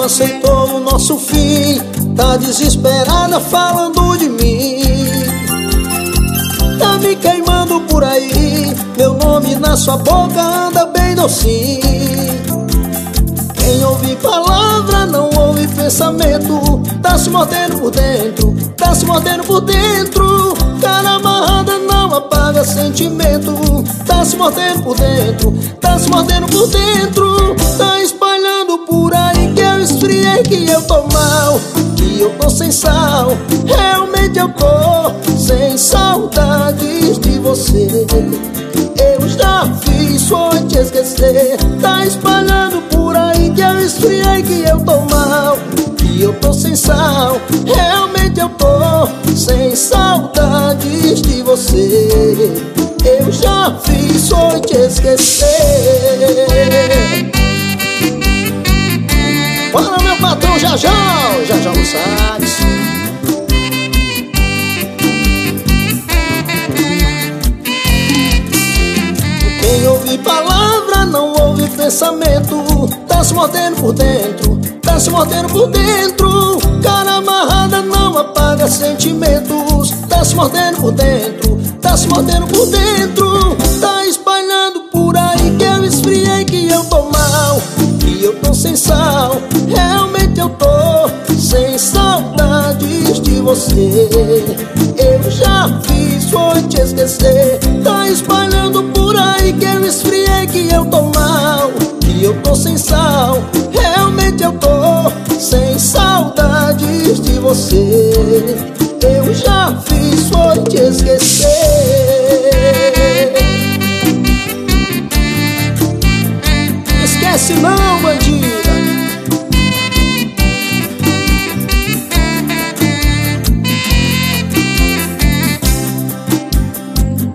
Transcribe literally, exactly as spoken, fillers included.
aceitou o nosso fim, tá desesperada falando de mim. Tá me queimando por aí, meu nome na sua boca anda bem docinho. Quem ouve palavra não ouve pensamento, tá se mordendo por dentro, tá se mordendo por dentro. Cara amarrada não apaga sentimento, tá se mordendo por dentro, tá se mordendo por dentro. Tá espalhando por aí que eu esfriei, que eu tô mal, que eu tô sem sal. Realmente eu tô sem saudades de você. Eu já fiz, foi te esquecer. Tá espalhando por aí que eu esfriei, que eu tô mal, que eu tô sem sal. Realmente eu tô sem saudades de você. Eu já fiz, foi te esquecer. Fala meu patrão Jajão, Jajão Gonçalves. Quem ouve palavra não ouve pensamento, tá se mordendo por dentro, tá se mordendo por dentro. Cara amarrada não apaga sentimentos, tá se mordendo por dentro, tá se mordendo por dentro. Tá espalhando por aí que eu esfriei, que eu tô mal, que eu tô sem sal. Realmente eu tô sem saudades de você. Eu já fiz, foi te esquecer. Tá espalhando por aí que eu esfriei, que eu tô mal, que eu tô sem sal. Realmente eu tô sem saudades de você. Eu já fiz, foi te esquecer. Esquece não,